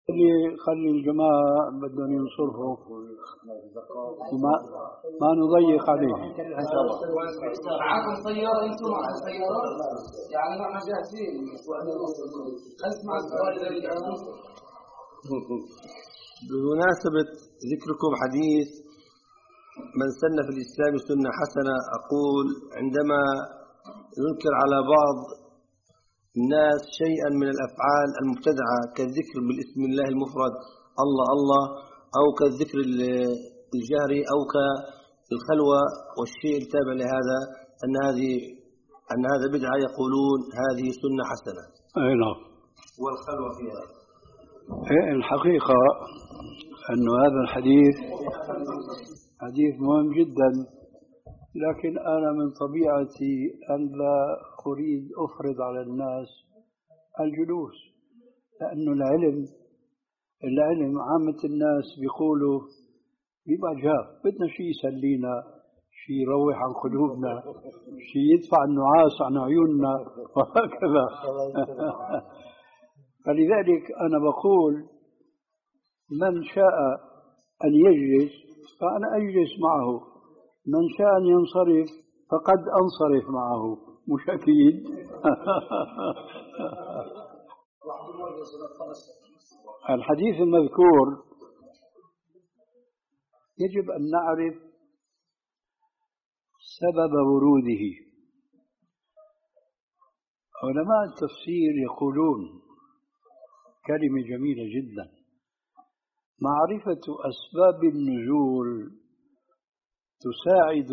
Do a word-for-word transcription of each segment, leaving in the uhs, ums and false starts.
خلي خلي الجماعة بدهم ينصرفوا وما ما نضيق عليهم. معكم سيارة انتم مع السيارة يعني نحن جاهزين خلف مع السيارة. بمناسبة ذكركم حديث من سن في الإسلام سنة حسنة، أقول عندما ينكر على بعض الناس شيئا من الأفعال المبتدعة كالذكر بالاسم الله المفرد الله الله، أو كالذكر الجهري، أو كالخلوة والشيء التابع لهذا، أن هذه أن هذا بدعة، يقولون هذه سنة حسنة. أي نعم. والخلوة فيها الحقيقة أن هذا الحديث حديث مهم جدا، لكن أنا من طبيعتي أن لا أريد أفرض على الناس الجلوس، لأن العلم العلم عامة الناس بيقولوا بيبقى جاب بدنا شيء يسلينا، شيء يروح عن قلوبنا، شيء يدفع النعاس عن عيوننا وهكذا. فلذلك أنا بقول من شاء أن يجلس فأنا أجلس معه، من شاء أن ينصرف فقد أنصرف معه، مش أكيد. الحديث المذكور يجب أن نعرف سبب وروده. علماء التفسير يقولون كلمة جميلة جدا: معرفة أسباب النزول تساعد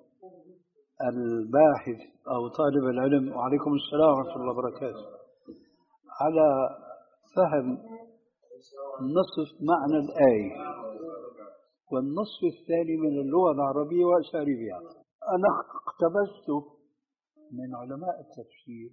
الباحث أو طالب العلم، وعليكم السلام ورحمة الله وبركاته، على فهم نصف معنى الآية والنصف الثاني من اللغة العربية وأساليبها. أنا اقتبست من علماء التفسير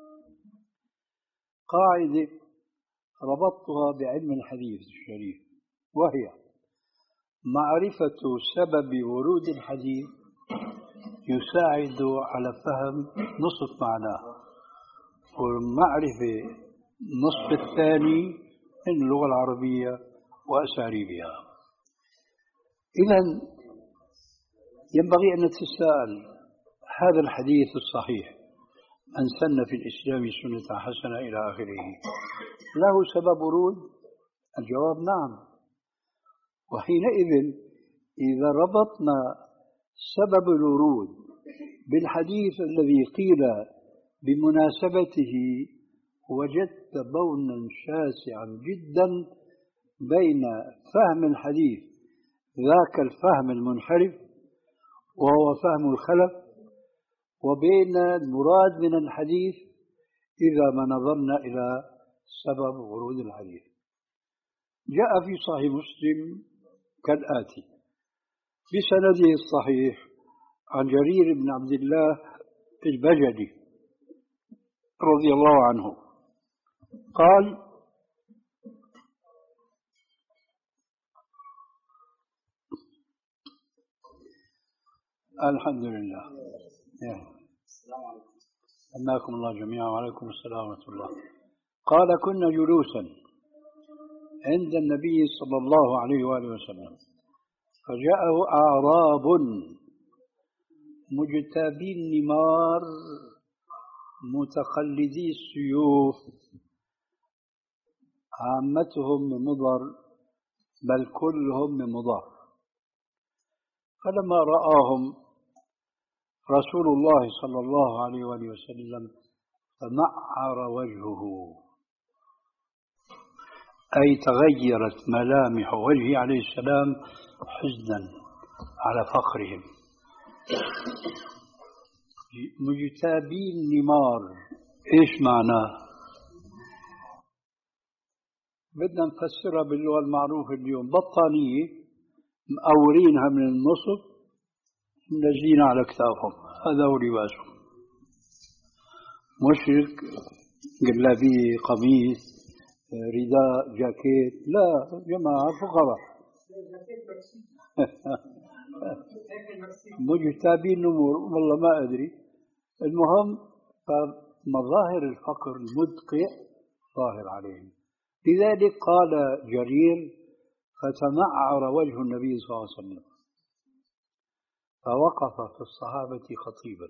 قاعدة ربطتها بعلم الحديث الشريف، وهي معرفة سبب ورود الحديث يساعد على فهم نصف معناه، ومعرفة النصف الثاني من اللغة العربية وأساليبها. إذن ينبغي أن نتساءل: هذا الحديث الصحيح من سن في الإسلام سنة حسنة إلى آخره له سبب ورود؟ الجواب نعم. وحينئذ إذا ربطنا سبب الورود بالحديث الذي قيل بمناسبته وجدت بونا شاسعا جدا بين فهم الحديث ذاك الفهم المنحرف وهو فهم الخلف، وبين المراد من الحديث إذا ما نظرنا إلى سبب ورود الحديث. جاء في صحيح مسلم كالآتي بسنده الصحيح عن جرير بن عبد الله البجلي رضي الله عنه قال: الحمد لله، أماكم الله جميعا وعليكم السلام ورحمة الله. قال: كنا جلوسا عند النبي صلى الله عليه وآله وسلم فجاءه أعراب مجتابي النمار متخلدي السيوف، عامتهم من مضر بل كلهم من مضر. فلما رآهم رسول الله صلى الله عليه وآله وسلم فمعر وجهه، أي تغيرت ملامح وجهه عليه السلام حزنا على فقرهم. مجتابي النمار إيش معناه؟ بدنا نفسرها باللغة المعروفة اليوم: بطانية مقورينها من النصف منزلين على كتافهم، هذا هو لباسهم. مشرك جلابية قميص رداء جاكيت، لا جماعة فقراء. مجتابين نمور والله ما أدري. المهم فمظاهر الفقر المدقع ظاهر عليهم، لذلك قال جرير: فتمعر وجه النبي صلى الله عليه وسلم فوقف في الصحابة خطيبا.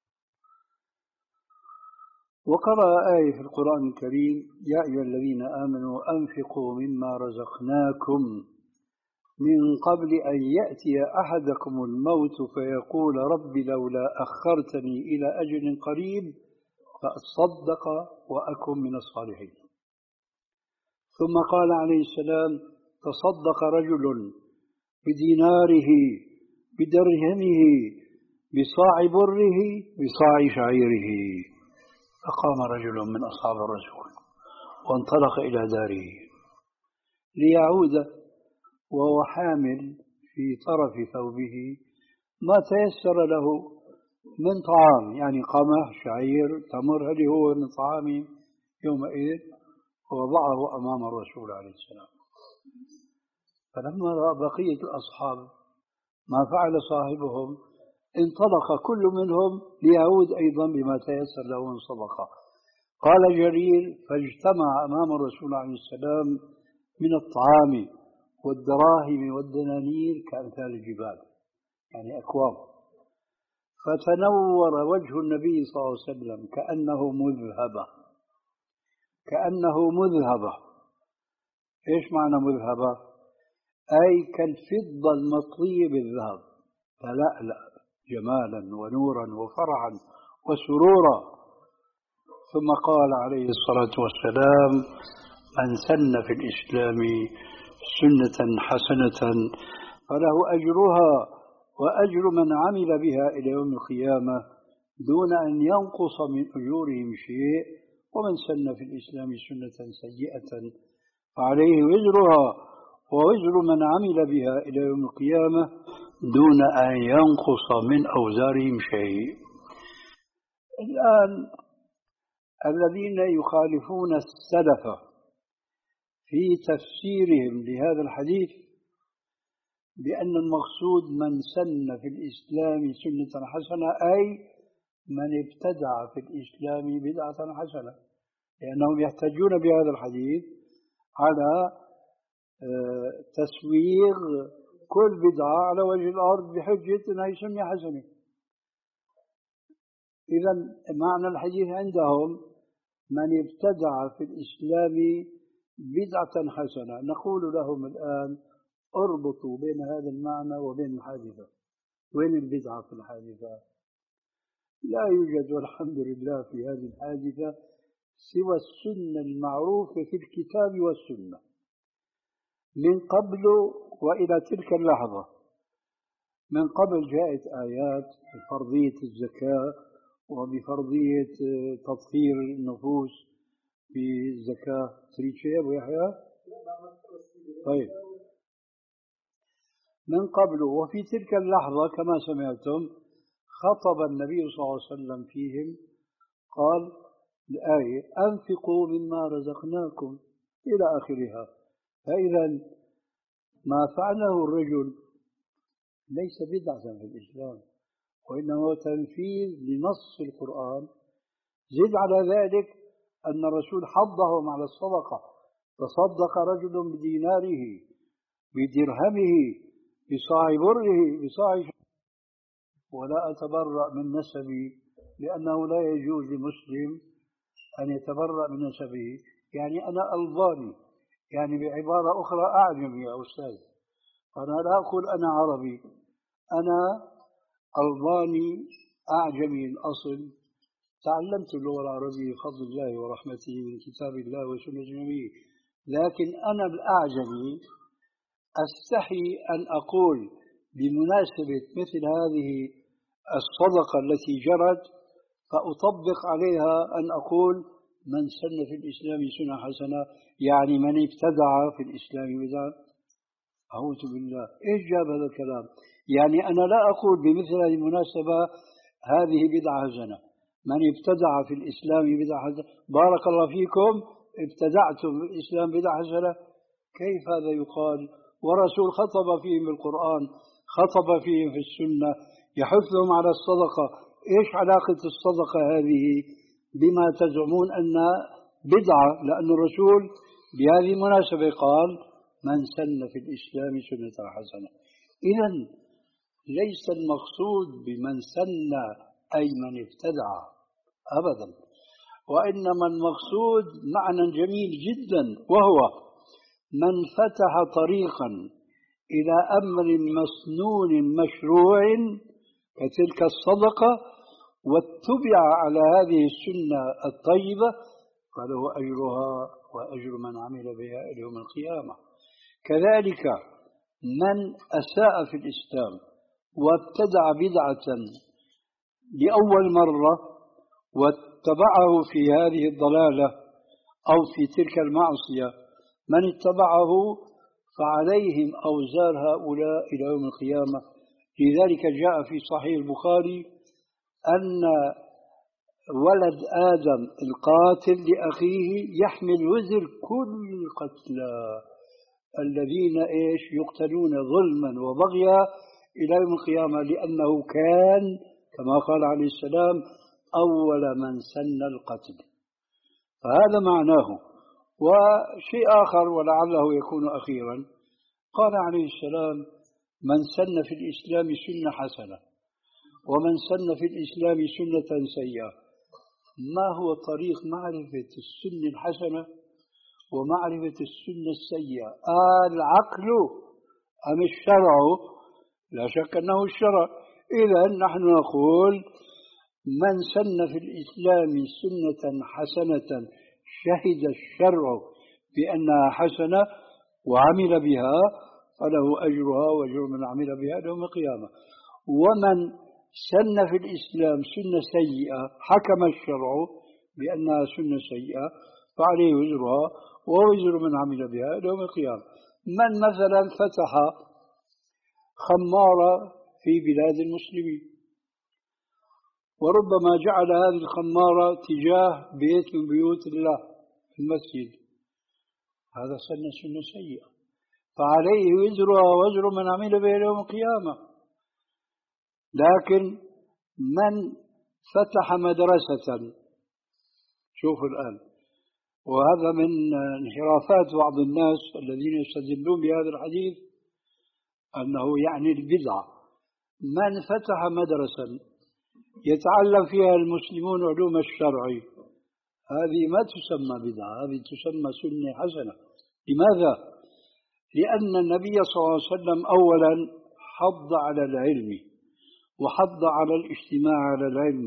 وقرأ آية في القرآن الكريم: يا أيها الذين آمنوا أنفقوا مما رزقناكم من قبل أن يأتي أحدكم الموت فيقول رب لولا أخرتني إلى أجل قريب فأصدق وأكن من الصالحين. ثم قال عليه السلام: تصدق رجل بديناره بدرهمه بصاع بره بصاع شعيره. فقام رجل من أصحاب الرسول وانطلق إلى داره ليعود وهو حامل في طرف ثوبه ما تيسر له من طعام، يعني قمح شعير تمر، هذه هو من طعامه يومئذ، ووضعه أمام الرسول عليه السلام. فلما رأى بقية الأصحاب ما فعل صاحبهم انطلق كل منهم ليعود أيضا بما تيسر له من صدقة. قال جرير: فاجتمع أمام الرسول عليه السلام من الطعام والدراهم والدنانير كأمثال الجبال، يعني أكوام. فتنور وجه النبي صلى الله عليه وسلم كأنه مذهبة، كأنه مذهبة. إيش معنى مذهبة؟ أي كالفضة المطلية بالذهب، تلألأ جمالا ونورا وفرحا وسرورا. ثم قال عليه الصلاة والسلام: من سن في الإسلام سنة حسنة فله أجرها وأجر من عمل بها إلى يوم القيامة دون أن ينقص من أجورهم شيء، ومن سن في الإسلام سنة سيئة فعليه وزرها ووزر من عمل بها إلى يوم القيامة دون أن ينقص من أوزارهم شيء. الآن الذين يخالفون السلف في تفسيرهم لهذا الحديث بأن المقصود من سن في الإسلام سنة حسنة أي من ابتدع في الإسلام بدعة حسنة، لأنهم يحتجون بهذا الحديث على تسويغ كل بدعة على وجه الأرض بحجة أنها سنة حسنة. إذا معنى الحديث عندهم من ابتدع في الإسلام بدعة حسنة. نقول لهم الآن: اربطوا بين هذا المعنى وبين الحادثة. وين البدعة في الحادثة؟ لا يوجد والحمد لله في هذه الحادثة سوى السنة المعروفة في الكتاب والسنة من قبل وإلى تلك اللحظة. من قبل جاءت آيات بفرضية الزكاة وبفرضية تطهير النفوس بالزكاة. تريد شيء أبو يحيى؟ طيب، من قبل وفي تلك اللحظة كما سمعتم خطب النبي صلى الله عليه وسلم فيهم، قال الآية: أنفقوا مما رزقناكم إلى آخرها. فإذا ما فعله الرجل ليس بدعة في الإسلام، وإنما تنفيذ لنص القرآن. زد على ذلك أن الرسول حضهم على الصدقة: تصدق رجل بديناره بدرهمه بصاع بره بصاع. ولا أتبرأ من نسبي، لأنه لا يجوز لمسلم أن يتبرأ من نسبه. يعني أنا ألباني، يعني بعبارة أخرى أعجمي يا أستاذ. أنا لا أقول أنا عربي، أنا ألباني أعجمي الأصل، تعلمت اللغة العربية بفضل الله ورحمته من كتاب الله وسنة النبي، لكن أنا الأعجمي أستحي أن أقول بمناسبة مثل هذه الصدقة التي جرت فأطبق عليها أن أقول: من سن في الإسلام سنة حسنة، يعني من ابتدع في الإسلام بدعة. أعوذ بالله، إيش جاب هذا الكلام؟ يعني أنا لا أقول بمثل هذه المناسبة هذه بدعة حسنة، من ابتدع في الإسلام بدعة حسنة، بارك الله فيكم ابتدعتم في الإسلام بدعة حسنة. كيف هذا يقال؟ ورسول خطب فيهم بالقرآن، خطب فيهم في السنة، يحثهم على الصدقة. إيش علاقة الصدقة هذه بما تزعمون أن بدعة؟ لأن الرسول بهذه المناسبة قال من سن في الإسلام سنة حسنة. إذن ليس المقصود بمن سن أي من ابتدع أبدا، وإنما المقصود معنى جميل جدا، وهو من فتح طريقا إلى أمر مسنون مشروع كتلك الصدقة واتبع على هذه السنة الطيبة فله أجرها وأجر من عمل بها إلى يوم القيامة. كذلك من أساء في الإسلام وابتدع بدعة لأول مرة واتبعه في هذه الضلالة أو في تلك المعصية، من اتبعه فعليهم أوزار هؤلاء إلى يوم القيامة. لذلك جاء في صحيح البخاري أن ولد آدم القاتل لأخيه يحمل وزر كل القتلى الذين إيش يقتلون ظلما وبغيا إلى يوم القيامة، لأنه كان كما قال عليه السلام أول من سن القتل. فهذا معناه. وشيء آخر ولعله يكون أخيرا، قال عليه السلام من سن في الإسلام سنة حسنة ومن سن في الإسلام سنة سيئة. ما هو طريق معرفة السنة الحسنة ومعرفة السنة السيئة؟ آه العقل أم الشرع؟ لا شك أنه الشرع. إذا نحن نقول من سن في الإسلام سنة حسنة شهد الشرع بأنها حسنة وعمل بها فله أجرها وأجر من عمل بها يوم القيامة. ومن سن في الإسلام سنة سيئة حكم الشرع بأنها سنة سيئة فعليه وزرها ووزر من عمل بها يوم القيامة. من مثلا فتح خمارة في بلاد المسلمين وربما جعل هذه الخمارة تجاه بيت من بيوت الله في المسجد، هذا سنة سنة سيئة فعليه وزرها ووزر من عمل بها يوم القيامة. لكن من فتح مدرسة، شوفوا الآن، وهذا من انحرافات بعض الناس الذين يستدلون بهذا الحديث أنه يعني البدعة. من فتح مدرسة يتعلم فيها المسلمون علوم الشرع، هذه ما تسمى بدعة، هذه تسمى سنة حسنة. لماذا؟ لأن النبي صلى الله عليه وسلم أولا حض على العلم وحض على الاجتماع على العلم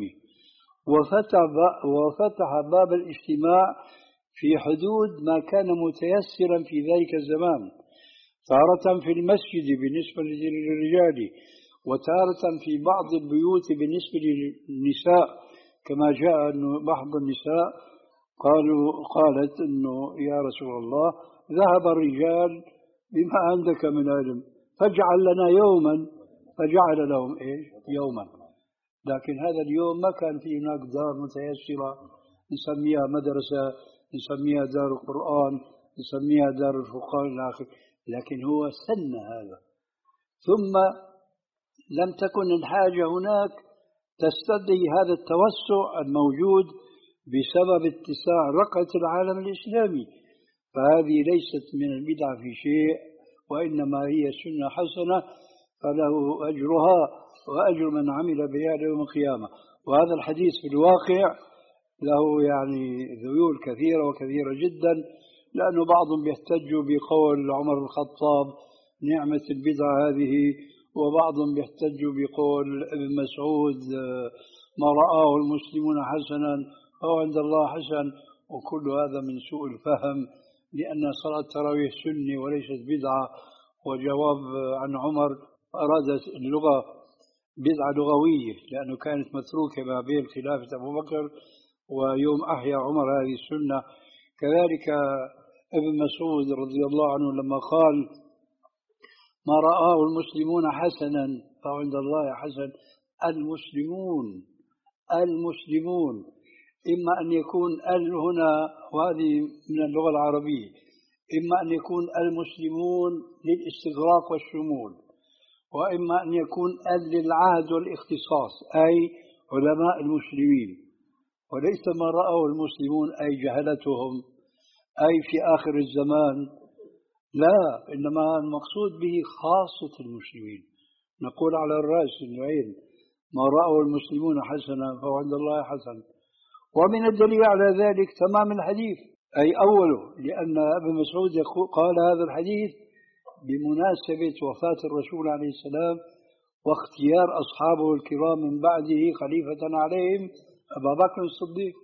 وفتح وفتح باب الاجتماع في حدود ما كان متيسرا في ذلك الزمان، تارة في المسجد بالنسبة للرجال وتارة في بعض البيوت بالنسبة للنساء، كما جاء أنه بعض النساء قالوا قالت أنه يا رسول الله ذهب الرجال بما عندك من علم فاجعل لنا يوما، فجعل لهم إيش يوما. لكن هذا اليوم ما كان في هناك دار متيسرة نسميها مدرسة، نسميها دار القرآن، نسميها دار الفقهاء إلى آخره، لكن هو سن هذا. ثم لم تكن الحاجة هناك تستدعي هذا التوسع الموجود بسبب اتساع رقعة العالم الإسلامي، فهذه ليست من البدع في شيء، وإنما هي سنة حسنة فله أجرها وأجر من عمل بها يوم القيامة. وهذا الحديث في الواقع له يعني ذيول كثيرة وكثيرة جدا، لأنه بعضهم يحتج بقول عمر الخطاب نعمة البدعة هذه، وبعضهم يحتج بقول ابن مسعود ما رآه المسلمون حسنا أو عند الله حسن، وكل هذا من سوء الفهم، لأن صلاة التراويح سنة وليست بدعة. وجواب عن عمر أراد اللغة بدعة لغوية لأنه كانت متروكة ما بين خلافة أبو بكر ويوم أحيا عمر هذه السنة. كذلك ابن مسعود رضي الله عنه لما قال ما رآه المسلمون حسنا فعند الله حسن، المسلمون المسلمون إما أن يكون ال هنا وهذه من اللغة العربية، إما أن يكون المسلمون للاستغراق والشمول، وإما أن يكون ال للعهد والاختصاص أي علماء المسلمين، وليس ما رأوا المسلمون أي جهلتهم أي في آخر الزمان، لا، إنما المقصود به خاصة المسلمين. نقول على الرأس والعين ما رأوا المسلمون حسنا فهو عند الله حسن. ومن الدليل على ذلك تمام الحديث، أي أوله، لأن ابن مسعود قال هذا الحديث بمناسبة وفاة الرسول عليه السلام واختيار أصحابه الكرام من بعده خليفة عليهم أبا بكر الصديق،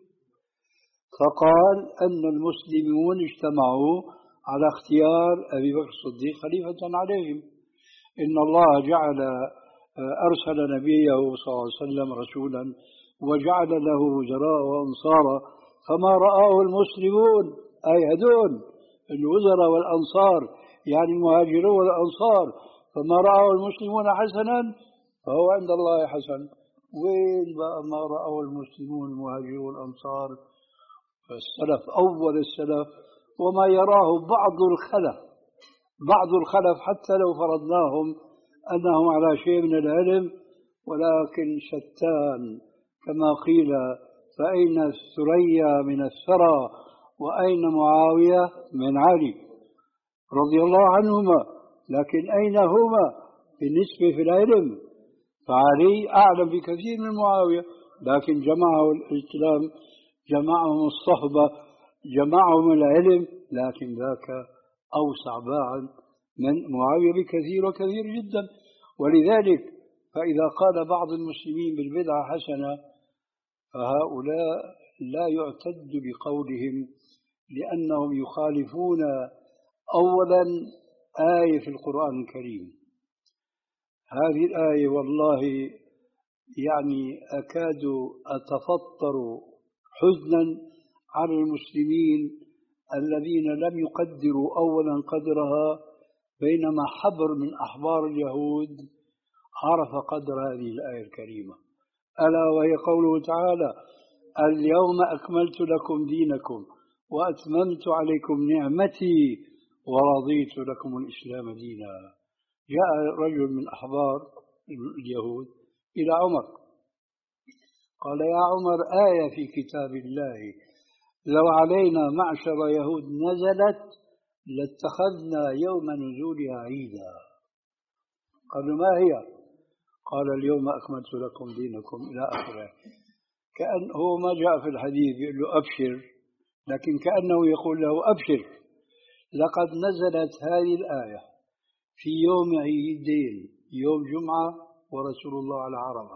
فقال أن المسلمون اجتمعوا على اختيار أبي بكر الصديق خليفة عليهم. إن الله جعل أرسل نبيه صلى الله عليه وسلم رسولا وجعل له وزراء وأنصارا، فما رآه المسلمون أي هدون الوزراء والأنصار يعني المهاجرون والأنصار، فما رآه المسلمون حسنا فهو عند الله حسن. وين بقى ما رآه المسلمون المهاجرون والأنصار؟ السلف أول السلف وما يراه بعض الخلف، بعض الخلف حتى لو فرضناهم أنهم على شيء من العلم، ولكن شتان كما قيل، فأين الثريا من الثرى وأين معاوية من علي رضي الله عنهما، لكن أين هما بالنسبة في العلم؟ فعلي أعلم بكثير من معاوية، لكن جمعه الإسلام، جمعهم الصحبة، جمعهم العلم، لكن ذاك أوسع باعا من معاوية بكثير وكثير جدا. ولذلك فإذا قال بعض المسلمين بالبدعة حسنة فهؤلاء لا يعتد بقولهم، لأنهم يخالفون أولا آية في القرآن الكريم. هذه الآية والله يعني أكاد أتفطر حزنا على المسلمين الذين لم يقدروا أولا قدرها، بينما حبر من أحبار اليهود عرف قدر هذه الآية الكريمة، ألا وهي قوله تعالى: اليوم أكملت لكم دينكم وأتممت عليكم نعمتي ورضيت لكم الإسلام دينا. جاء رجل من أحبار اليهود إلى عمر قال: يا عمر، آية في كتاب الله لو علينا معشر يهود نزلت لاتخذنا يوم نزولها عيدا. قالوا: ما هي؟ قال: اليوم أكملت لكم دينكم إلى آخره. كأنه ما جاء في الحديث يقول له أبشر، لكن كأنه يقول له: أبشر، لقد نزلت هذه الآية في يوم عيدين، يوم جمعة ورسول الله على عرفة.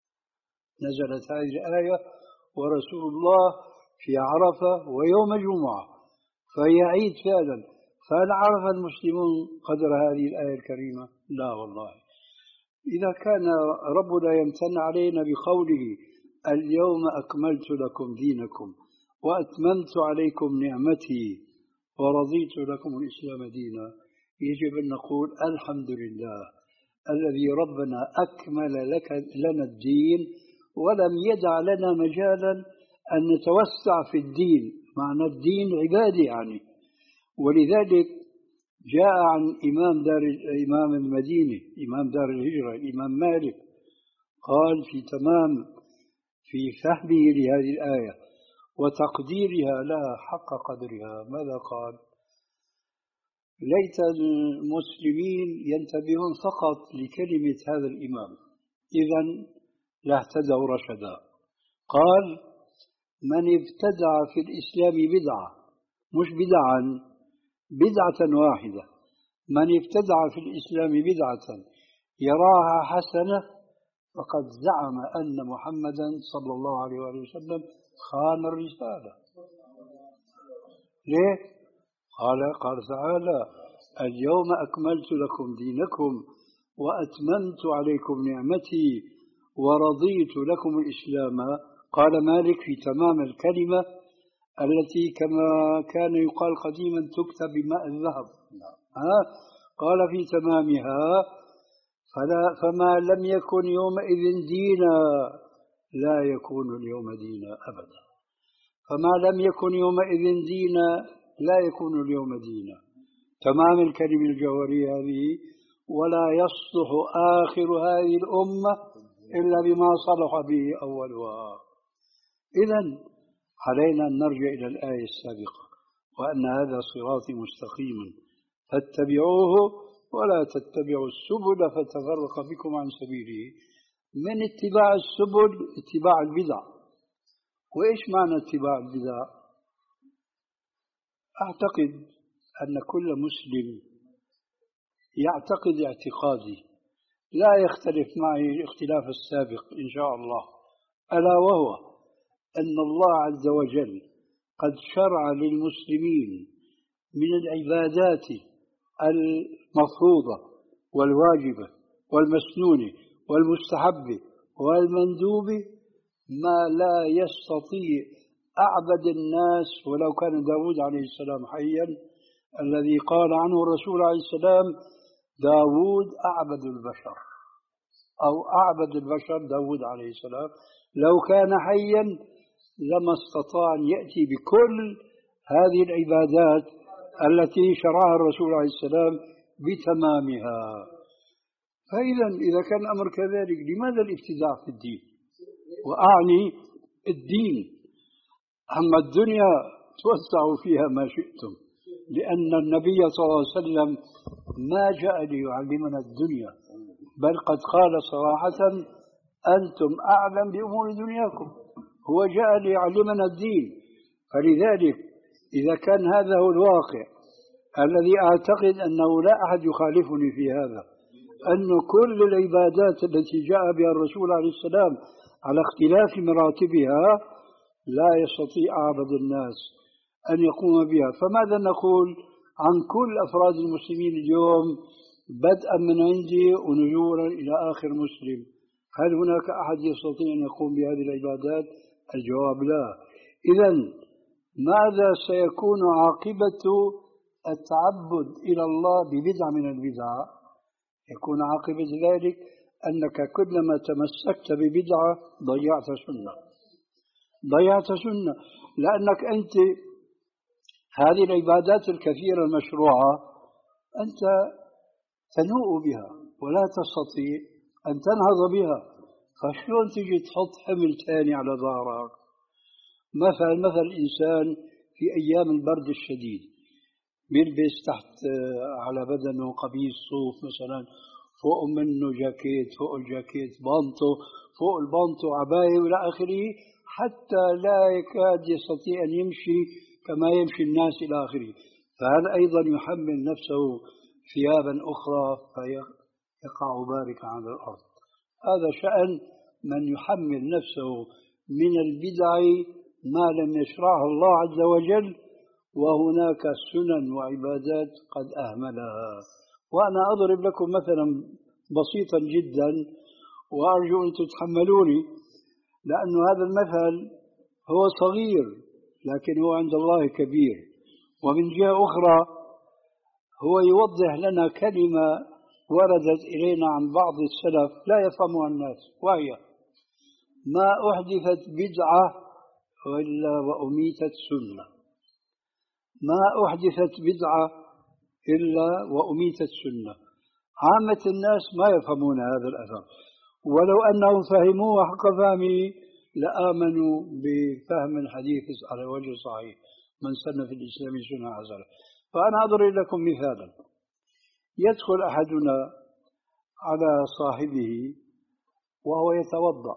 نزلت هذه الآية ورسول الله في عرفة ويوم جمعة، فهي عيد فعلا. فهل عرف المسلمون قدر هذه الآية الكريمة؟ لا والله. إذا كان ربنا يمتن علينا بقوله: اليوم أكملت لكم دينكم وأتممت عليكم نعمتي ورضيت لكم الإسلام دينا، يجب أن نقول الحمد لله الذي ربنا أكمل لك لنا الدين ولم يدع لنا مجالا أن نتوسع في الدين، معنى الدين عبادة يعني. ولذلك جاء عن إمام دار إمام المدينة إمام دار الهجرة الإمام مالك قال في تمام في فهمه لهذه الآية وتقديرها لها حق قدرها، ماذا قال؟ ليت المسلمين ينتبهون فقط لكلمة هذا الإمام، إذن لاهتدوا رشدا. قال: من ابتدع في الإسلام بدعة، مش بدعا، بدعة واحدة، من ابتدع في الإسلام بدعة يراها حسنة فقد زعم أن محمدا صلى الله عليه وسلم خان الرسالة. ليه؟ قال قال تعالى: اليوم أكملت لكم دينكم وأتممت عليكم نعمتي ورضيت لكم الإسلام. قال مالك في تمام الكلمة التي كما كان يقال قديما تكتب بماء الذهب، ها؟ قال في تمامها: فلا فما لم يكن يومئذ دينا لا يكون اليوم دينا أبدا. فما لم يكن يومئذ دينا لا يكون اليوم دينا. تمام الكلمة الجوهرية هذه، ولا يصلح آخر هذه الأمة إلا بما صلح به أولها. إذن علينا أن نرجع إلى الآية السابقة: وأن هذا صراطي مستقيما فاتبعوه ولا تتبعوا السبل فتفرق بكم عن سبيله. من اتباع السبل اتباع البدع. وإيش معنى اتباع البدع؟ أعتقد أن كل مسلم يعتقد اعتقادي لا يختلف معي الاختلاف السابق إن شاء الله، ألا وهو أن الله عز وجل قد شرع للمسلمين من العبادات المفروضة والواجبة والمسنونة والمستحبة والمندوبة ما لا يستطيع أعبد الناس ولو كان داود عليه السلام حيا، الذي قال عنه الرسول عليه السلام داود أعبد البشر، أو أعبد البشر داود عليه السلام، لو كان حيا لما استطاع أن يأتي بكل هذه العبادات التي شرعها الرسول عليه السلام بتمامها. فإذا إذا كان الأمر كذلك لماذا الابتداع في الدين؟ وأعني الدين، أما الدنيا توسعوا فيها ما شئتم، لأن النبي صلى الله عليه وسلم ما جاء ليعلمنا الدنيا، بل قد قال صراحة أنتم أعلم بأمور دنياكم، هو جاء ليعلمنا الدين. فلذلك إذا كان هذا هو الواقع الذي أعتقد أنه لا أحد يخالفني في هذا، أن كل العبادات التي جاء بها الرسول عليه السلام على اختلاف مراتبها لا يستطيع أعبد الناس أن يقوم بها، فماذا نقول عن كل أفراد المسلمين اليوم بدءا من عندي ونزولا إلى آخر مسلم؟ هل هناك أحد يستطيع أن يقوم بهذه العبادات؟ الجواب لا. إذن ماذا سيكون عاقبة التعبد إلى الله ببدعة من البدع؟ يكون عاقبة ذلك أنك كلما تمسكت ببدعة ضيعت سنة، ضيعت سنة، لأنك أنت هذه العبادات الكثيرة المشروعة أنت تنوء بها ولا تستطيع أن تنهض بها، فشلون تجي تحط حمل ثاني على ظهرك؟ مثلا مثل الإنسان في أيام البرد الشديد بيلبس تحت على بدنه قميص صوف مثلا، فوق منه جاكيت، فوق الجاكيت بانطو، فوق البانطو عباية إلى آخره، حتى لا يكاد يستطيع أن يمشي كما يمشي الناس إلى آخره. فهذا أيضا يحمل نفسه ثيابا أخرى فيقع باركا على الأرض. هذا شأن من يحمل نفسه من البدع ما لم يشرعه الله عز وجل، وهناك سنن وعبادات قد أهملها. وأنا أضرب لكم مثلا بسيطا جدا وأرجو أن تتحملوني، لأن هذا المثل هو صغير لكن هو عند الله كبير. ومن جهة أخرى هو يوضح لنا كلمة وردت إلينا عن بعض السلف لا يفهمها الناس، وهي ما أحدثت بدعة إلا وأميتت سنة، ما أحدثت بدعة إلا وأميتت سنة. عامة الناس ما يفهمون هذا الأثر، ولو أنهم فهموه حق فهمه لآمنوا بفهم الحديث على وجه صحيح من سن في الإسلام سنة حسنة. فأنا أضرب لكم مثالا: يدخل أحدنا على صاحبه وهو يتوضأ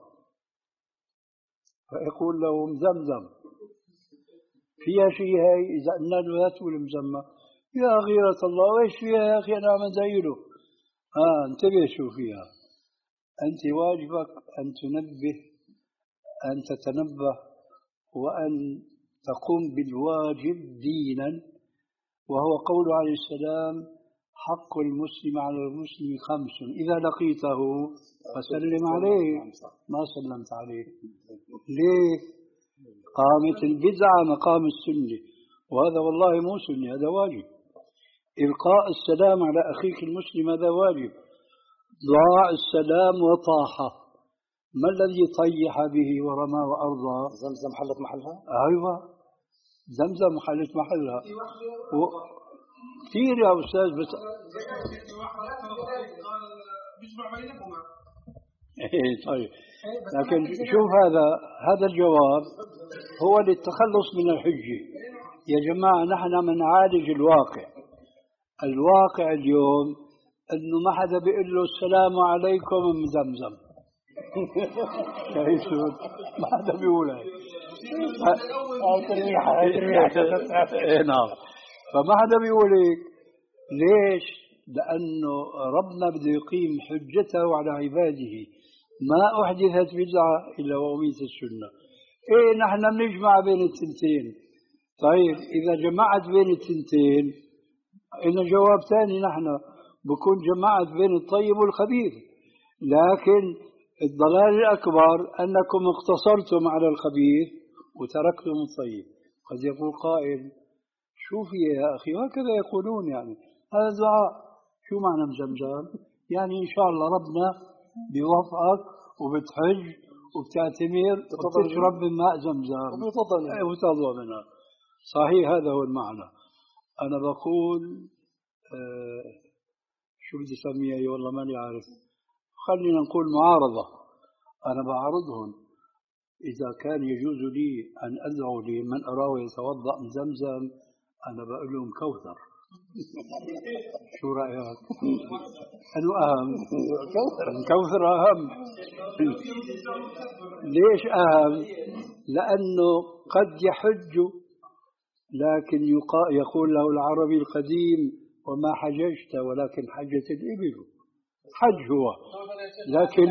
فيقول له مزمزم فيها شيء هاي؟ إذا قلنا له لا تقول مزمة، يا غيرة الله وإيش فيها يا أخي أنا عم أدعيله. آه انتبه شو فيها، أنت واجبك أن تنبه، أن تتنبه وأن تقوم بالواجب دينا، وهو قول عليه السلام: حق المسلم على المسلم خمس إذا لقيته فسلم عليه ما سلمت عليه. ليه؟ قامت البدعة مقام السنة، وهذا والله مو سنة، هذا واجب. إلقاء السلام على أخيك المسلم هذا واجب. ضاع السلام وطاحة، ما الذي طيح به ورمى وأرضى؟ زمزم حلت محلها؟ أيوة زمزم حلت محلها. و... كثير يا أستاذ، بس إيه طيب، لكن شوف هذا هذا الجواب هو للتخلص من الحجة، يا جماعة نحن بنعالج الواقع. الواقع اليوم انه ما حدا بيقول له السلام عليكم ام زمزم. شايف شو؟ ما حدا بيقول هيك. اي نعم. فما حدا بيقول هيك. ليش؟ لانه ربنا بده يقيم حجته على عباده. ما احدثت بدعة الا واميت السنة. ايه نحن بنجمع بين التنتين. طيب اذا جمعت بين التنتين إن جواب ثاني، نحن بكون جمعت بين الطيب والخبيث. لكن الضلال الأكبر أنكم اقتصرتم على الخبيث وتركتم الطيب. قد يقول قائل شو في يا أخي؟ وهكذا يقولون يعني هذا دعاء. شو معنى مزمزم؟ يعني إن شاء الله ربنا بيوفقك وبتحج وبتعتمر وبتشرب من ماء زمزم وتضوى منها. صحيح هذا هو المعنى. أنا بقول آه شو بدي أسميها والله ماني عارف. خلينا نقول معارضة. أنا بعارضهم. إذا كان يجوز لي أن أدعو لمن أراه يتوضأ من زمزم أنا بقول لهم كوثر. شو رأيك؟ أنو أهم؟ كوثر أهم. ليش أهم؟ لأنه قد يحج لكن يقول له العربي القديم وما حججت ولكن حجت الإبل. حج هو لكن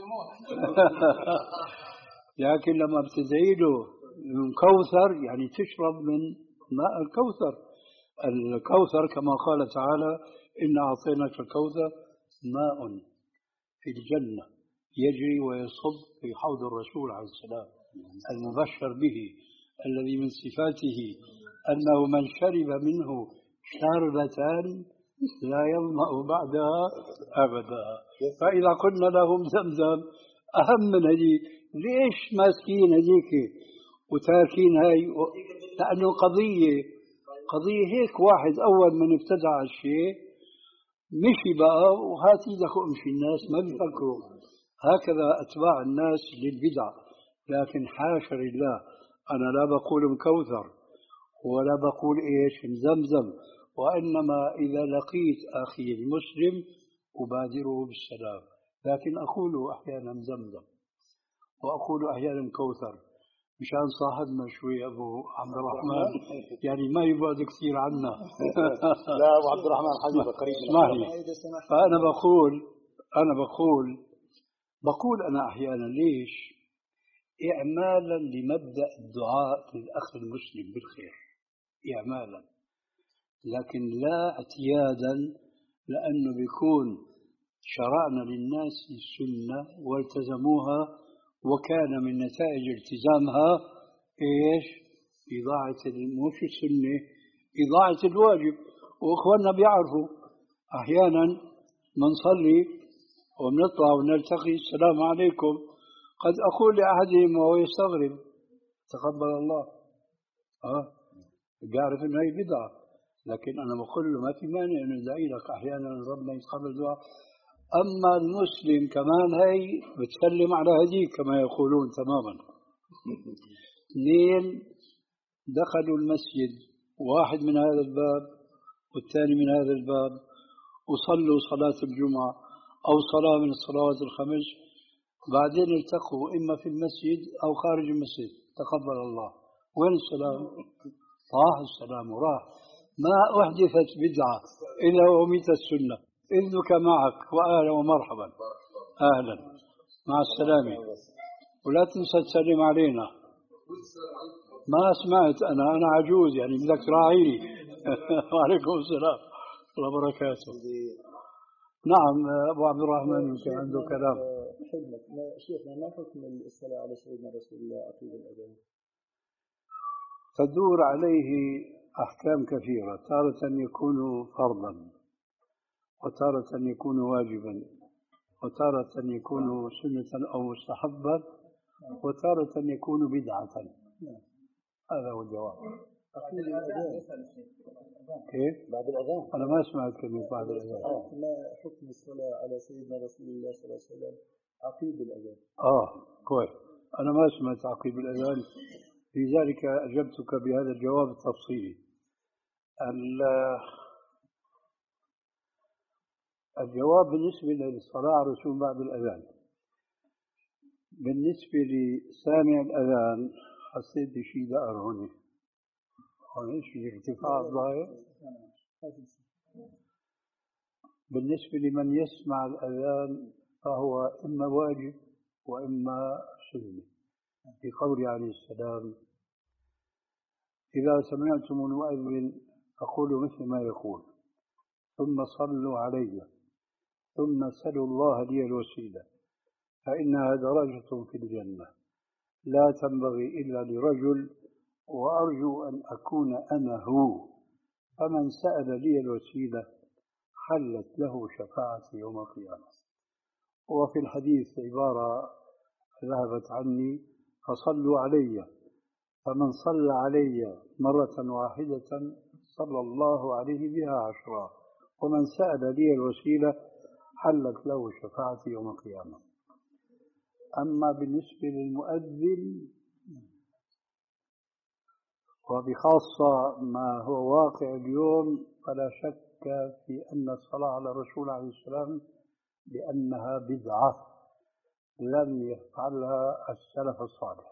لكن لما بتدعي له من كوثر يعني تشرب من ماء الكوثر. الكوثر كما قال تعالى إن أعطيناك الكوثر ماء في الجنة يجري ويصب في حوض الرسول عليه السلام المبشر به الذي من صفاته أنه من شرب منه شربة لا يظمأ بعدها أبدا. فإذا قلنا لهم زمزم أهم من هذيك ليش ماسكين هذيك وتاركين هاي؟ لأنه قضية قضية هيك. واحد أول من ابتدع الشيء مشي بقى وهات ايدك وامشي. الناس ما بيفكروا هكذا أتباع الناس للبدع. لكن حاشا لله أنا لا بقول مكوثر ولا بقول إيش مزمزم، وإنما إذا لقيت أخي المسلم أبادره بالسلام. لكن أقول أحيانا زمزم وأقول أحيانا كوثر مشان صاحبنا شوي أبو عبد الرحمن يعني ما يبعد كثير عنا. لا أبو عبد الرحمن حبيبي قريب. اسمعني. فأنا بقول أنا بقول بقول أنا أحيانا ليش إعمالا لمبدأ الدعاء للأخ المسلم بالخير إعمالا، لكن لا اعتيادا، لأنه بيكون شرعنا للناس السنة والتزموها وكان من نتائج التزامها إيش؟ إضاعة مش السنة، إضاعة الواجب. وإخواننا بيعرفوا أحيانا منصلي وبنطلع ونلتقي السلام عليكم، قد أقول لأحدهم وهو يستغرب تقبل الله ها بيعرف إنه هي بدعة، لكن أنا بقول له ما في مانع إنه ندعي لك أحيانا ربنا يتقبل دعاء. أما المسلم كمان هي بتسلم على هديك كما يقولون تماما. اثنين دخلوا المسجد واحد من هذا الباب والثاني من هذا الباب وصلوا صلاة الجمعة أو صلاة من الصلوات الخمس، بعدين التقوا إما في المسجد أو خارج المسجد تقبل الله. وين السلام؟ طاح السلام وراح. ما أحدثت بدعة إلا وميت السنة. إذنك معك وأهلا ومرحبا أهلا مع السلامة، ولا تنسى تسلم علينا. ما سمعت أنا أنا عجوز يعني بدك تراعيني. وعليكم السلام ورحمة الله وبركاته. نعم أبو عبد الرحمن يمكن عنده كلام. شيخنا ما حكم الصلاة على سيدنا رسول الله عقيب الأذان؟ تدور عليه أحكام كثيرة، تارة يكون فرضا وتارة يكون واجبا وتارة يكون سنة أو مستحبا وتارة يكون بدعة. هذا هو الجواب. عقيب الأذان كيف؟ بعد الأذان؟ أنا ما سمعت كلمة بعد الأذان. آه. ما حكم الصلاة على سيدنا رسول الله صلى الله عليه وسلم عقيب الأذان؟ آه كويس. أنا ما سمعت عقيب الأذان لذلك أجبتك بهذا الجواب التفصيلي. الجواب بالنسبة للصلاة على الرسول بعد الأذان، بالنسبة لسامع الأذان حسيت بشيء دائر هون هون ايش في ارتفاع الظاهر. بالنسبة لمن يسمع الأذان فهو إما واجب وإما سنة، في قول عليه السلام: إذا سمعتم المؤذن فقولوا مثل ما يقول ثم صلوا علي ثم سلوا الله لي الوسيلة فإنها درجة في الجنة لا تنبغي إلا لرجل وأرجو أن أكون أنا هو، فمن سأل لي الوسيلة حلت له شفاعتي يوم القيامة. وفي الحديث عبارة ذهبت عني: فصلوا علي، فمن صلى علي مرة واحدة صلى الله عليه بها عشرا، ومن سأل لي الوسيلة حلت له شفاعتي يوم القيامة. أما بالنسبة للمؤذن وبخاصة ما هو واقع اليوم فلا شك في أن الصلاة على الرسول عليه السلام بأنها بدعة لم يفعلها السلف الصالح،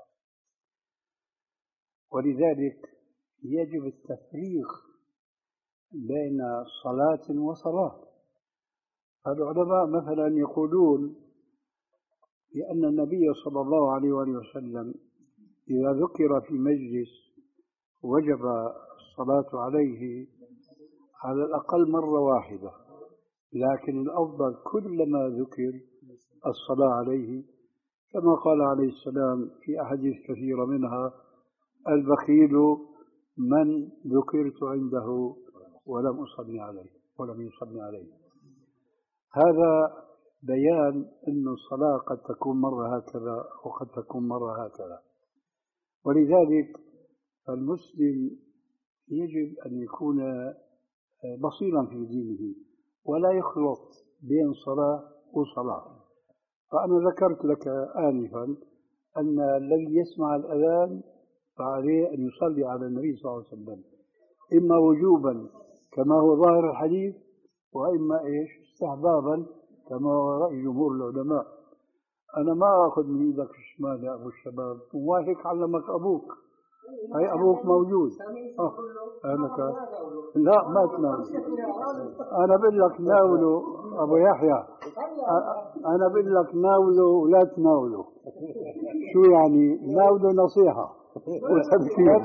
ولذلك يجب التفريق بين صلاة وصلاة. العلماء مثلا يقولون بأن النبي صلى الله عليه وآله وسلم إذا ذكر في مجلس وجب الصلاة عليه على الأقل مرة واحدة، لكن الأفضل كلما ذكر الصلاة عليه، كما قال عليه السلام في أحاديث كثيرة منها: البخيل من ذكرت عنده ولم أصلي عليه ولم يصلي عليه. هذا بيان أن الصلاة قد تكون مرة هكذا وقد تكون مرة هكذا، ولذلك المسلم يجب أن يكون بصيرا في دينه ولا يخلط بين صلاة وصلاة. فأنا ذكرت لك آنفا أن الذي يسمع الأذان فعليه أن يصلي على النبي صلى الله عليه وسلم إما وجوبا كما هو ظاهر الحديث، وإما إيش استحبابا كما هو رأي جمهور العلماء. أنا ما أخذ من إيدك الشمال يا أبو الشباب، وهيك علمك أبوك، هي أبوك موجود. أه أنا لا ما تناول، أنا بقول لك ناوله أبو يحيى، أنا بقول لك ناوله ولا تناوله. شو يعني ناوله؟ نصيحة وتذكير.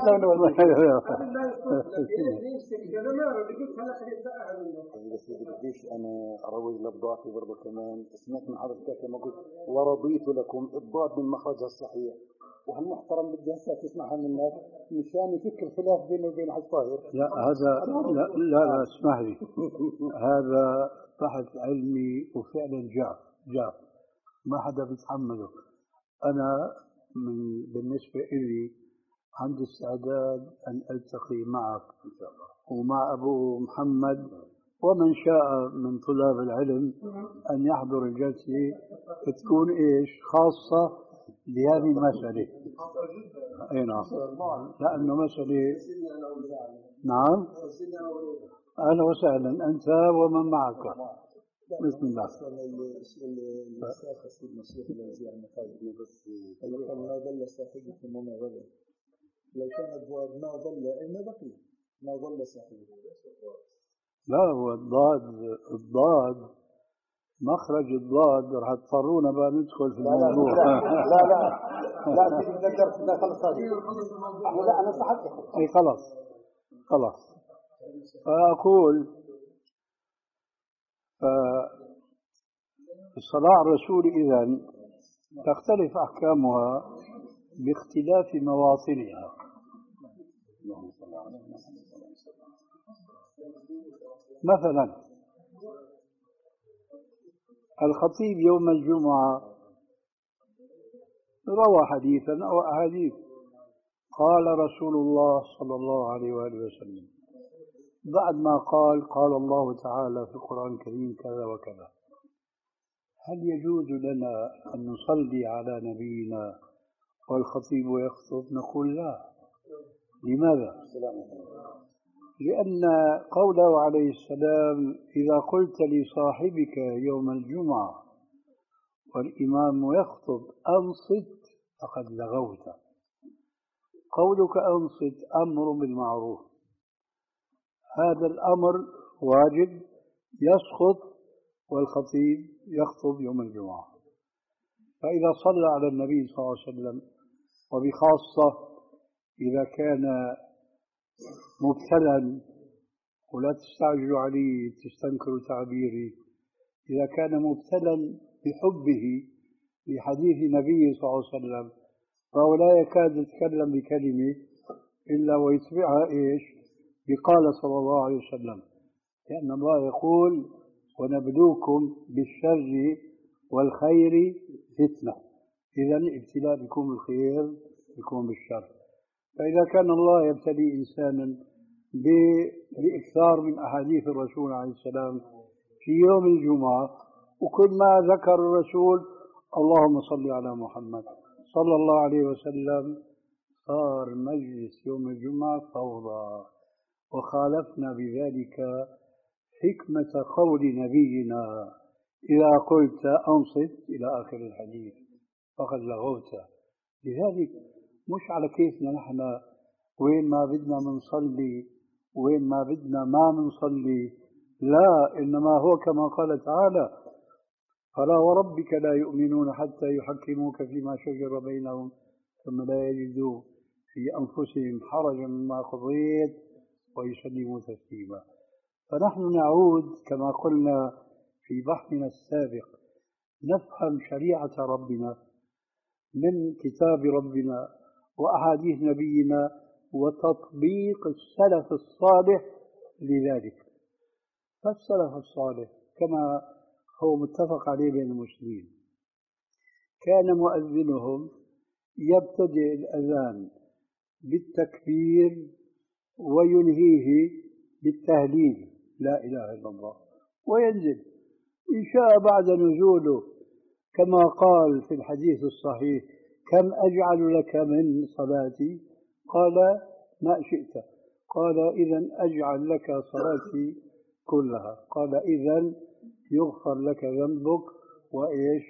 بديش أنا أروج للضعف برضه كمان. سمعت من حضرتك لما قلت ورضيت لكم الضاد من مخرجها الصحيح، وهالمحترم بدي هسه تسمعها من الناس مشان يفكر خلاف بينه وبين حج طاهر. لا هذا لا لا, لا اسمح لي، هذا بحث علمي وفعلا جاء جاء ما حدا بيتحمله. أنا من بالنسبة إلي عندي استعداد أن ألتقي معك ومع أبو محمد ومن شاء من طلاب العلم أن يحضر الجلسة تكون إيش خاصة لهذه المسألة. أي نعم، لأنه مسألة. نعم، أهلا وسهلا أنت ومن معك. بسم الله. ما ضل صاحبه وما غلب، لو كان الضاد ما ضل أين بقي؟ ما ضل صاحبه. لا هو الضاد الضاد مخرج الضاد راح تضطرونا بقى ندخل في الموضوع. لا لا لا لا سيدي ذكرت لا خلص هذه. لا أنا صحتك. إيه خلاص خلاص. فأقول الصلاة على الرسول إذن تختلف أحكامها باختلاف مواطنها. مثلا الخطيب يوم الجمعة روى حديثا أو أحاديث قال رسول الله صلى الله عليه وآله وسلم، بعد ما قال قال الله تعالى في القرآن الكريم كذا وكذا، هل يجوز لنا أن نصلي على نبينا والخطيب يخطب؟ نقول لا. لماذا؟ لأن قوله عليه السلام: إذا قلت لصاحبك يوم الجمعة والإمام يخطب أنصت فقد لغوت. قولك أنصت أمر بالمعروف، هذا الأمر واجب يسقط والخطيب يخطب يوم الجمعة. فإذا صلى على النبي صلى الله عليه وسلم، وبخاصة إذا كان مبتلا، ولا تستعجلوا علي تستنكروا تعبيري، إذا كان مبتلا بحبه لحديث النبي صلى الله عليه وسلم، فهو لا يكاد يتكلم بكلمة إلا ويتبعها إيش؟ بقال صلى الله عليه وسلم، لأن الله يقول: ونبلوكم بالشر والخير فتنة. إذا ابتلاء بكم الخير بكم بالشر. فإذا كان الله يبتلي إنسانا بإكثار من أحاديث الرسول عليه السلام في يوم الجمعة، وكل ما ذكر الرسول اللهم صل على محمد صلى الله عليه وسلم، صار مجلس يوم الجمعة فوضى، وخالفنا بذلك حكمة قول نبينا: إذا قلت أنصت إلى آخر الحديث فقد لغوت. لذلك مش على كيفنا نحن، وين ما بدنا منصلي وين ما بدنا ما منصلي، لا، إنما هو كما قال تعالى: فلا وربك لا يؤمنون حتى يحكموك فيما شجر بينهم ثم لا يجدوا في أنفسهم حرجا مما قضيت ويسلموا تسليما. فنحن نعود كما قلنا في بحثنا السابق، نفهم شريعة ربنا من كتاب ربنا وأحاديث نبينا وتطبيق السلف الصالح لذلك. فالسلف الصالح كما هو متفق عليه بين المسلمين، كان مؤذنهم يبتدئ الأذان بالتكبير وينهيه بالتهليل لا إله إلا الله، وينزل إن شاء بعد نزوله كما قال في الحديث الصحيح: كم أجعل لك من صلاتي؟ قال: ما شئت. قال: إذن أجعل لك صلاتي كلها. قال: إذن يغفر لك ذنبك وإيش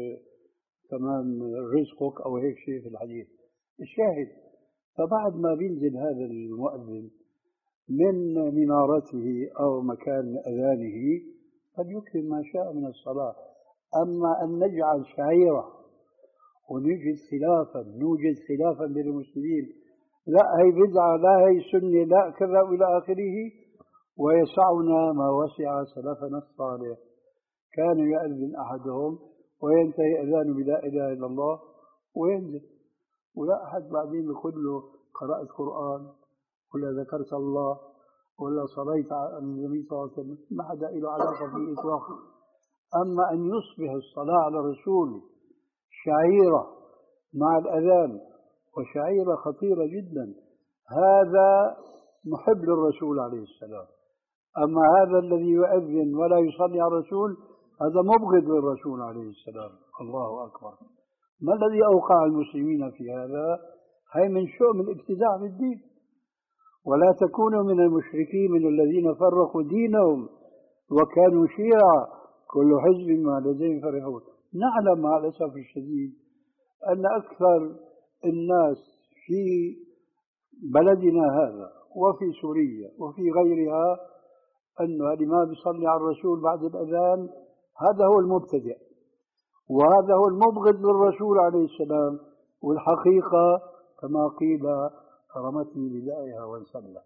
كمان رزقك، أو هيك شيء في الحديث. الشاهد، فبعد ما بينزل هذا المؤذن من منارته أو مكان أذانه قد يكرم ما شاء من الصلاة. أما أن نجعل شعيرة ونوجد خلافا نوجد خلافا بين المسلمين، لا هي بدعة لا هي سنة لا كذا إلى آخره، ويسعنا ما وسع سلفنا الصالح. كان يؤذن أحدهم وينتهي أذانه بلا إله إلا الله وينزل، ولا أحد بعدين يقول له قرأت قرآن ولا ذكرت الله ولا صليت على النبي صلى الله عليه وسلم، ما حدا له علاقة به إطلاقا. أما أن يصبح الصلاة على الرسول شعيرة مع الأذان، وشعيرة خطيرة جدا، هذا محب للرسول عليه السلام. أما هذا الذي يؤذن ولا يصلي على الرسول هذا مبغض للرسول عليه السلام. الله أكبر. ما الذي أوقع المسلمين في هذا؟ هي من شؤم الابتداع في الدين. ولا تكونوا من المشركين من الذين فرقوا دينهم وكانوا شيعا كل حزب ما لديهم فرحون. نعلم مع الأسف الشديد أن أكثر الناس في بلدنا هذا وفي سوريا وفي غيرها أنه اللي ما بيصلي على الرسول بعد الأذان هذا هو المبتدع، وهذا هو المبغض للرسول عليه السلام. والحقيقة كما قيل: رمتني بدائها وانسلت.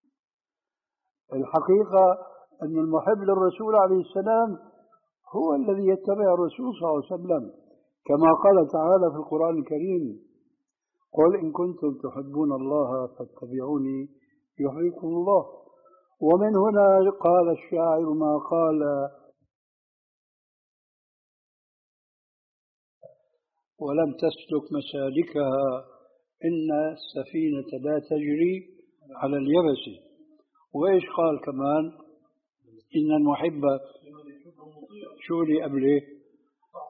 الحقيقة أن المحب للرسول عليه السلام هو الذي يتبع الرسول صلى الله عليه وسلم، كما قال تعالى في القرآن الكريم: قل إن كنتم تحبون الله فاتبعوني يحببكم الله. ومن هنا قال الشاعر ما قال: ولم تسلك مسالكها إن السفينة لا تجري على اليبس. وإيش قال كمان؟ إن المحب شو اللي قبله؟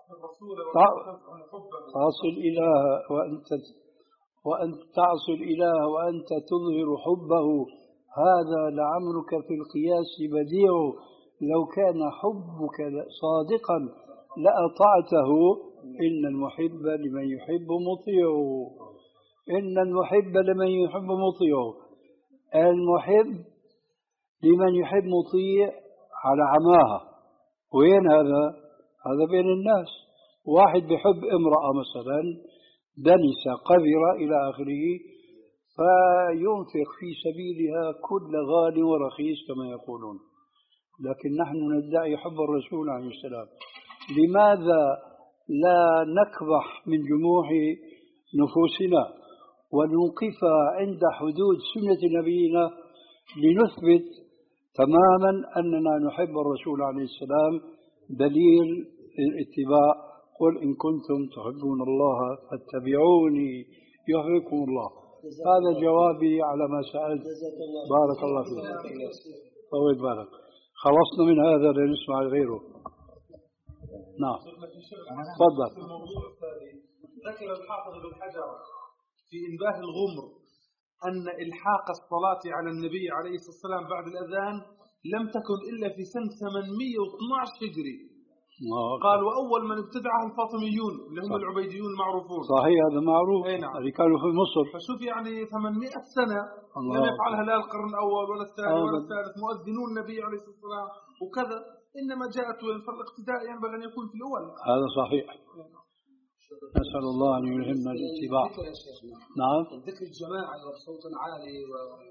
تعصي الإله وأنت وأن تعصي الإله وأنت تظهر حبه، هذا لعمرك في القياس بديع. لو كان حبك صادقا لأطعته. إن المحب لمن يحب مطيع. إن المحب لمن يحب مطيع. المحب لمن يحب مطيع على عماها. وين هذا؟ هذا بين الناس. واحد بحب امرأة مثلا دنسة قذرة إلى آخره، فينفق في سبيلها كل غال ورخيص كما يقولون. لكن نحن ندعي حب الرسول عليه السلام. لماذا لا نكبح من جموح نفوسنا ونوقف عند حدود سنة نبينا لنثبت تماما أننا نحب الرسول عليه السلام؟ دليل الاتباع. قل إن كنتم تحبون الله فاتبعوني يحببكم الله. هذا جوابي على ما سألت. بارك الله فيك. طول بالك. خلصنا من هذا لنسمع غيره. نعم تفضل. ذكر الحافظ بن حجر في إنباه الغمر أن إلحاق الصلاة على النبي عليه الصلاة والسلام بعد الأذان لم تكن إلا في سنة ثمانمئة واثني عشر هجري. قال وأول من ابتدعه الفاطميون اللي هم العبيديون المعروفون. صحيح هذا معروف. نعم. اللي كانوا في مصر. فشوف يعني ثمانمئة سنة لم يفعلها لا القرن الأول ولا الثاني ولا الثالث مؤذنون النبي عليه الصلاة والسلام وكذا، إنما جاءت فالاقتداء ينبغي أن يكون في الأول. هذا صحيح. نسأل الله أن يلهمنا الاتباع. نعم. الذكر الجماعي وبصوت عالي و...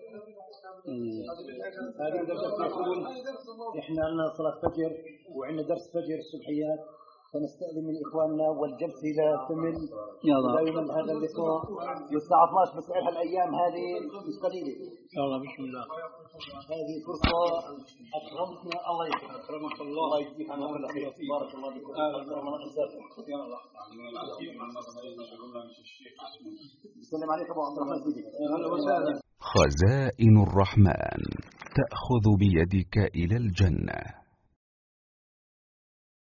إحنا عندنا صلاة فجر وعندنا درس فجر الصبحيات، فنستأذن من إخواننا والجلسة لا تمل دائما هذا اللقاء والساعة اثني عشر. بس هالأيام هذه مش قليلة. يلا بسم الله. هذه فرصة أكرمتنا. الله يكرمك. أكرمك الله. الله يجزيك عنا كل خير. بارك الله فيك. بسلم عليك أبو عبد الرحمن سيدي. خزائن الرحمن تأخذ بيدك إلى الجنة.